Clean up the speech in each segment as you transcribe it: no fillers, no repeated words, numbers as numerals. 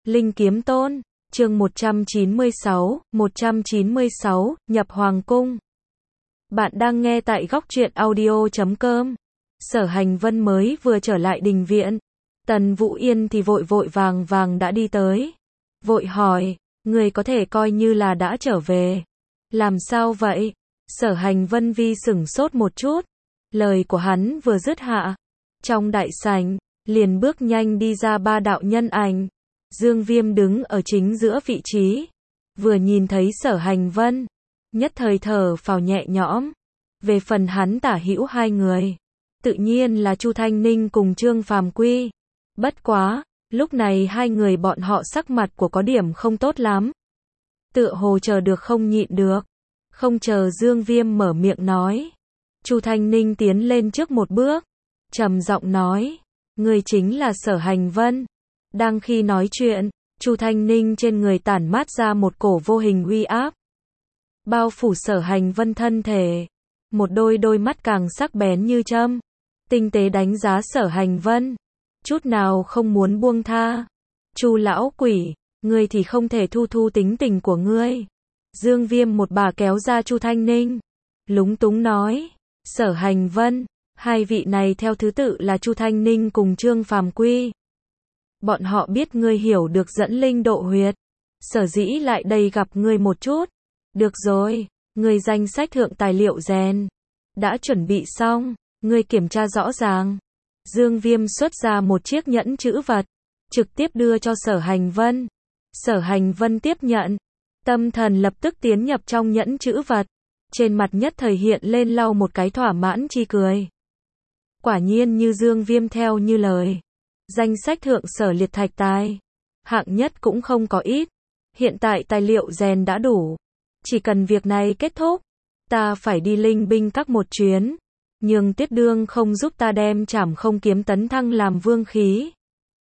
Linh Kiếm Tôn, chương 196, nhập Hoàng Cung. Bạn đang nghe tại góc truyện audio.com. Sở Hành Vân mới vừa trở lại đình viện. Tần Vũ Yên thì vội vội vàng vàng đã đi tới. Vội hỏi, người có thể coi như là đã trở về. Làm sao vậy? Sở Hành Vân vi sửng sốt một chút. Lời của hắn vừa dứt hạ. Trong đại sảnh, liền bước nhanh đi ra ba đạo nhân ảnh. Dương Viêm đứng ở chính giữa vị trí. Vừa nhìn thấy Sở Hành Vân, nhất thời thở phào nhẹ nhõm. Về phần hắn tả hữu hai người, tự nhiên là Chu Thanh Ninh cùng Trương Phàm Quy. Bất quá, lúc này hai người bọn họ sắc mặt của có điểm không tốt lắm. Tựa hồ chờ được không nhịn được. Không chờ Dương Viêm mở miệng nói. Chu Thanh Ninh tiến lên trước một bước, trầm giọng nói, người chính là Sở Hành Vân. Đang khi nói chuyện, Chu Thanh Ninh trên người tản mát ra một cổ vô hình uy áp, bao phủ Sở Hành Vân thân thể. Một đôi mắt càng sắc bén như châm, tinh tế đánh giá Sở Hành Vân, chút nào không muốn buông tha. Chu lão quỷ, ngươi thì không thể thu tính tình của ngươi. Dương Viêm một bà kéo ra Chu Thanh Ninh, lúng túng nói, Sở Hành Vân, hai vị này theo thứ tự là Chu Thanh Ninh cùng Trương Phàm Quy. Bọn họ biết ngươi hiểu được dẫn linh độ huyệt, sở dĩ lại đây gặp ngươi một chút. Được rồi, ngươi danh sách thượng tài liệu rèn đã chuẩn bị xong, ngươi kiểm tra rõ ràng. Dương Viêm xuất ra một chiếc nhẫn chữ vật, trực tiếp đưa cho Sở Hành Vân. Sở Hành Vân tiếp nhận, tâm thần lập tức tiến nhập trong nhẫn chữ vật, trên mặt nhất thời hiện lên lau một cái thỏa mãn chi cười. Quả nhiên như Dương Viêm theo như lời, danh sách thượng sở liệt thạch tài, hạng nhất cũng không có ít. Hiện tại tài liệu rèn đã đủ, chỉ cần việc này kết thúc, ta phải đi linh binh các một chuyến, nhưng Tiết Đương không giúp ta đem Trảm Không kiếm tấn thăng làm vương khí.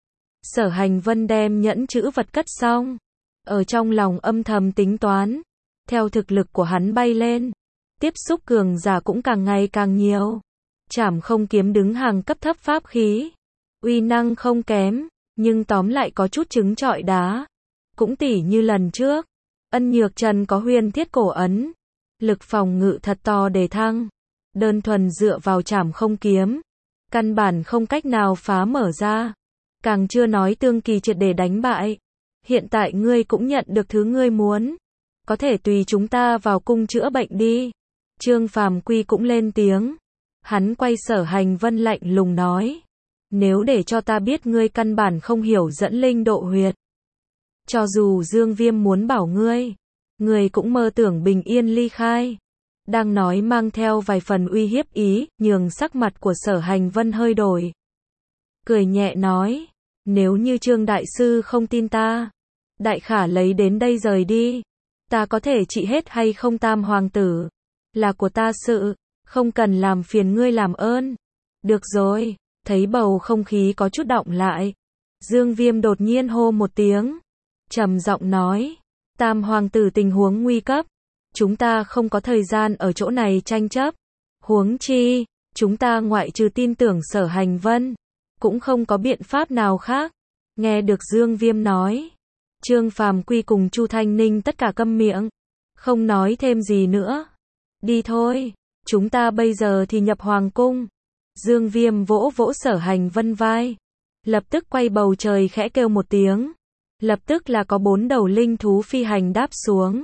Sở Hành Vân đem nhẫn chữ vật cất xong, ở trong lòng âm thầm tính toán, theo thực lực của hắn bay lên, tiếp xúc cường giả cũng càng ngày càng nhiều. Trảm Không kiếm đứng hàng cấp thấp pháp khí, uy năng không kém, nhưng tóm lại có chút trứng trọi đá. Cũng tỉ như lần trước, Ân Nhược Trần có huyền thiết cổ ấn, lực phòng ngự thật to đề thăng. Đơn thuần dựa vào Trảm Không kiếm, căn bản không cách nào phá mở ra. Càng chưa nói Tương Kỳ triệt để đánh bại. Hiện tại ngươi cũng nhận được thứ ngươi muốn, có thể tùy chúng ta vào cung chữa bệnh đi. Trương Phàm Quy cũng lên tiếng. Hắn quay Sở Hành Vân lạnh lùng nói, nếu để cho ta biết ngươi căn bản không hiểu dẫn linh độ huyệt, cho dù Dương Viêm muốn bảo ngươi cũng mơ tưởng bình yên ly khai. Đang nói mang theo vài phần uy hiếp ý, nhường sắc mặt của Sở Hành Vân hơi đổi. Cười nhẹ nói, nếu như Trương Đại Sư không tin ta, đại khả lấy đến đây rời đi. Ta có thể trị hết hay không Tam Hoàng Tử, là của ta sự, không cần làm phiền ngươi làm ơn. Được rồi, thấy bầu không khí có chút động lại, Dương Viêm đột nhiên hô một tiếng, trầm giọng nói, Tam Hoàng Tử tình huống nguy cấp, chúng ta không có thời gian ở chỗ này tranh chấp. Huống chi, chúng ta ngoại trừ tin tưởng Sở Hành Vân, cũng không có biện pháp nào khác. Nghe được Dương Viêm nói, Trương Phàm Quy cùng Chu Thanh Ninh tất cả câm miệng, không nói thêm gì nữa. Đi thôi, chúng ta bây giờ thì nhập Hoàng Cung. Dương Viêm vỗ vỗ Sở Hành Vân vai, lập tức quay bầu trời khẽ kêu một tiếng. Lập tức là có 4 đầu linh thú phi hành đáp xuống.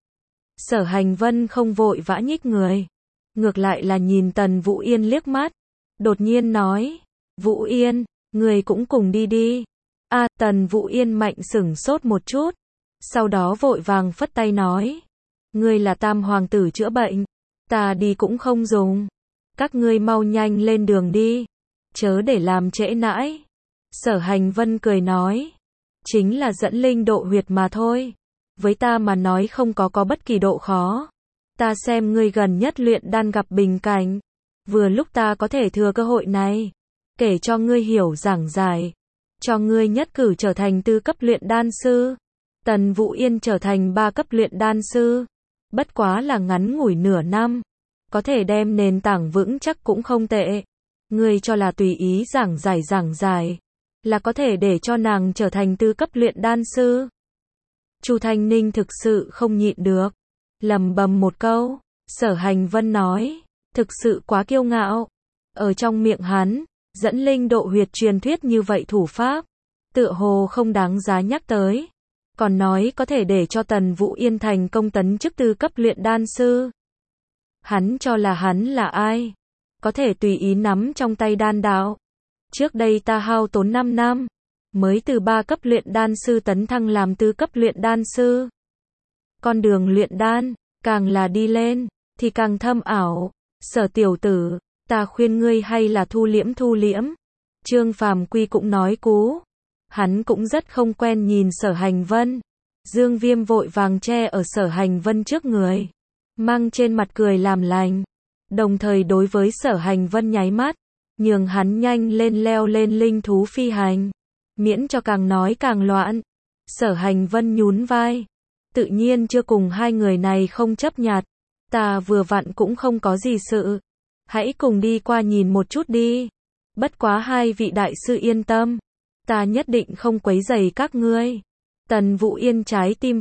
Sở Hành Vân không vội vã nhích người, ngược lại là nhìn Tần Vũ Yên liếc mắt, đột nhiên nói, Vũ Yên, người cũng cùng đi đi. Tần Vũ Yên mạnh sửng sốt một chút, sau đó vội vàng phất tay nói, ngươi là Tam Hoàng Tử chữa bệnh, ta đi cũng không dùng, các ngươi mau nhanh lên đường đi, chớ để làm trễ nãi. Sở Hành Vân cười nói, chính là dẫn linh độ huyệt mà thôi, với ta mà nói không có bất kỳ độ khó. Ta xem ngươi gần nhất luyện đan gặp bình cảnh, vừa lúc ta có thể thừa cơ hội này, kể cho ngươi hiểu giảng giải, cho ngươi nhất cử trở thành 4 cấp luyện đan sư. Tần Vũ Yên trở thành 3 cấp luyện đan sư, bất quá là ngắn ngủi nửa năm, có thể đem nền tảng vững chắc cũng không tệ. Ngươi cho là tùy ý giảng giải, là có thể để cho nàng trở thành tứ cấp luyện đan sư. Chu Thanh Ninh thực sự không nhịn được, lẩm bẩm một câu. Sở Hành Vân nói, thực sự quá kiêu ngạo. Ở trong miệng hắn, dẫn linh độ huyệt truyền thuyết như vậy thủ pháp, tựa hồ không đáng giá nhắc tới. Còn nói có thể để cho Tần Vũ Yên thành công tấn chức tứ cấp luyện đan sư. Hắn cho là hắn là ai? Có thể tùy ý nắm trong tay đan đạo. Trước đây ta hao tốn 5 năm, mới từ 3 cấp luyện đan sư tấn thăng làm tứ cấp luyện đan sư. Con đường luyện đan, càng là đi lên, thì càng thâm ảo. Sở tiểu tử, ta khuyên ngươi hay là thu liễm. Trương Phàm Quy cũng nói cú. Hắn cũng rất không quen nhìn Sở Hành Vân. Dương Viêm vội vàng che ở Sở Hành Vân trước người, mang trên mặt cười làm lành, đồng thời đối với Sở Hành Vân nháy mắt, nhường hắn nhanh lên leo lên linh thú phi hành, miễn cho càng nói càng loạn. Sở Hành Vân nhún vai, tự nhiên chưa cùng hai người này không chấp nhặt. Ta vừa vặn cũng không có gì sự, hãy cùng đi qua nhìn một chút đi. Bất quá hai vị đại sư yên tâm, ta nhất định không quấy rầy các ngươi. Tần Vũ Yên trái tim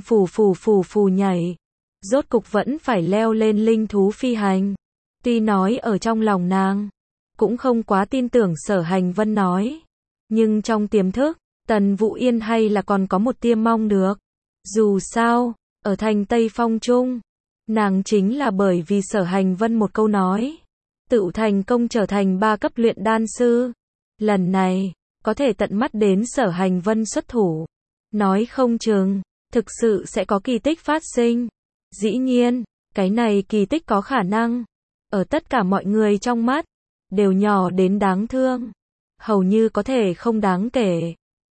phù nhảy, rốt cục vẫn phải leo lên linh thú phi hành. Tuy nói ở trong lòng nàng cũng không quá tin tưởng Sở Hành Vân nói, nhưng trong tiềm thức, Tần Vũ Yên hay là còn có một tia mong được. Dù sao, ở thành Tây Phong Trung, nàng chính là bởi vì Sở Hành Vân một câu nói, tự thành công trở thành 3 cấp luyện đan sư. Lần này, có thể tận mắt đến Sở Hành Vân xuất thủ, nói không chừng, thực sự sẽ có kỳ tích phát sinh. Dĩ nhiên, cái này kỳ tích có khả năng, ở tất cả mọi người trong mắt, đều nhỏ đến đáng thương, hầu như có thể không đáng kể.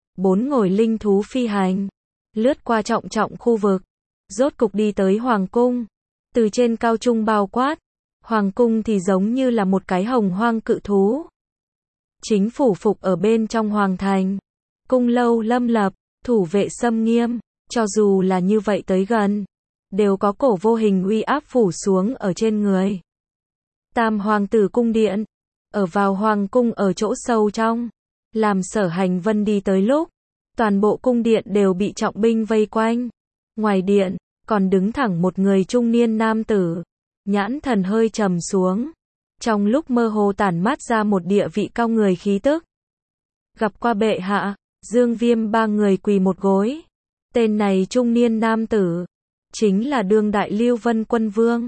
4 ngồi linh thú phi hành, lướt qua trọng khu vực, rốt cục đi tới Hoàng Cung. Từ trên cao trung bao quát, Hoàng Cung thì giống như là một cái hồng hoang cự thú. Chính phủ phục ở bên trong Hoàng Thành, cung lâu lâm lập, thủ vệ xâm nghiêm, cho dù là như vậy tới gần, đều có cổ vô hình uy áp phủ xuống ở trên người. Tam Hoàng tử cung điện, ở vào Hoàng Cung ở chỗ sâu trong, làm Sở Hành Vân đi tới lúc, toàn bộ cung điện đều bị trọng binh vây quanh. Ngoài điện, còn đứng thẳng một người trung niên nam tử, nhãn thần hơi trầm xuống, trong lúc mơ hồ tản mát ra một địa vị cao người khí tức. Gặp qua bệ hạ. Dương Viêm ba người quỳ một gối. Tên này trung niên nam tử, chính là đương đại Lưu Vân Quân Vương.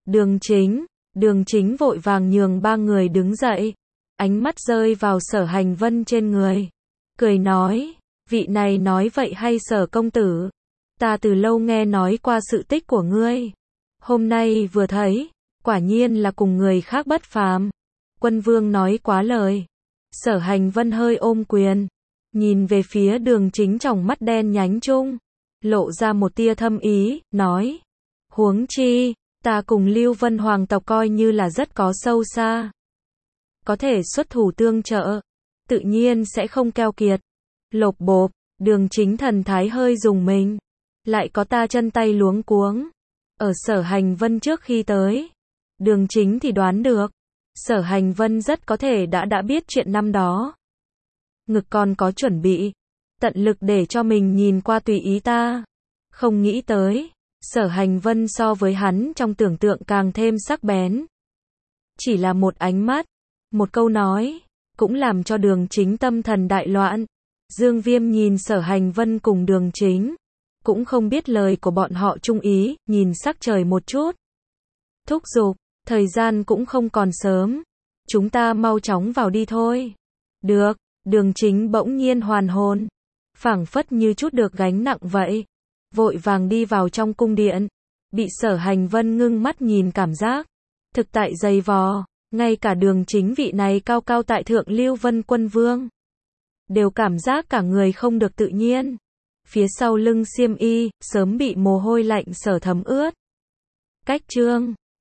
Đường Chính vội vàng nhường ba người đứng dậy, ánh mắt rơi vào Sở Hành Vân trên người, cười nói, vị này nói vậy hay Sở công tử? Ta từ lâu nghe nói qua sự tích của ngươi, hôm nay vừa thấy, quả nhiên là cùng người khác bất phàm. Quân Vương nói quá lời. Sở Hành Vân hơi ôm quyền, nhìn về phía Đường Chính trong mắt đen nhánh chung, lộ ra một tia thâm ý, nói, huống chi, ta cùng Lưu Vân Hoàng tộc coi như là rất có sâu xa, có thể xuất thủ tương trợ, tự nhiên sẽ không keo kiệt. Lộp bộp, Đường Chính thần thái hơi dùng mình, lại có ta chân tay luống cuống. Ở Sở Hành Vân trước khi tới, Đường Chính thì đoán được, Sở Hành Vân rất có thể đã biết chuyện năm đó. Ngực còn có chuẩn bị, tận lực để cho mình nhìn qua tùy ý ta. Không nghĩ tới, Sở Hành Vân so với hắn trong tưởng tượng càng thêm sắc bén. Chỉ là một ánh mắt, một câu nói, cũng làm cho Đường Chính tâm thần đại loạn. Dương Viêm nhìn Sở Hành Vân cùng Đường Chính, cũng không biết lời của bọn họ chung ý, nhìn sắc trời một chút. Thúc giục, thời gian cũng không còn sớm, chúng ta mau chóng vào đi thôi. Được. Đường Chính bỗng nhiên hoàn hồn, phảng phất như chút được gánh nặng vậy, vội vàng đi vào trong cung điện, bị Sở Hành Vân ngưng mắt nhìn cảm giác, thực tại dày vò, ngay cả Đường Chính vị này cao cao tại thượng Lưu Vân Quân Vương, đều cảm giác cả người không được tự nhiên, phía sau lưng xiêm y, sớm bị mồ hôi lạnh sở thấm ướt. Cách chương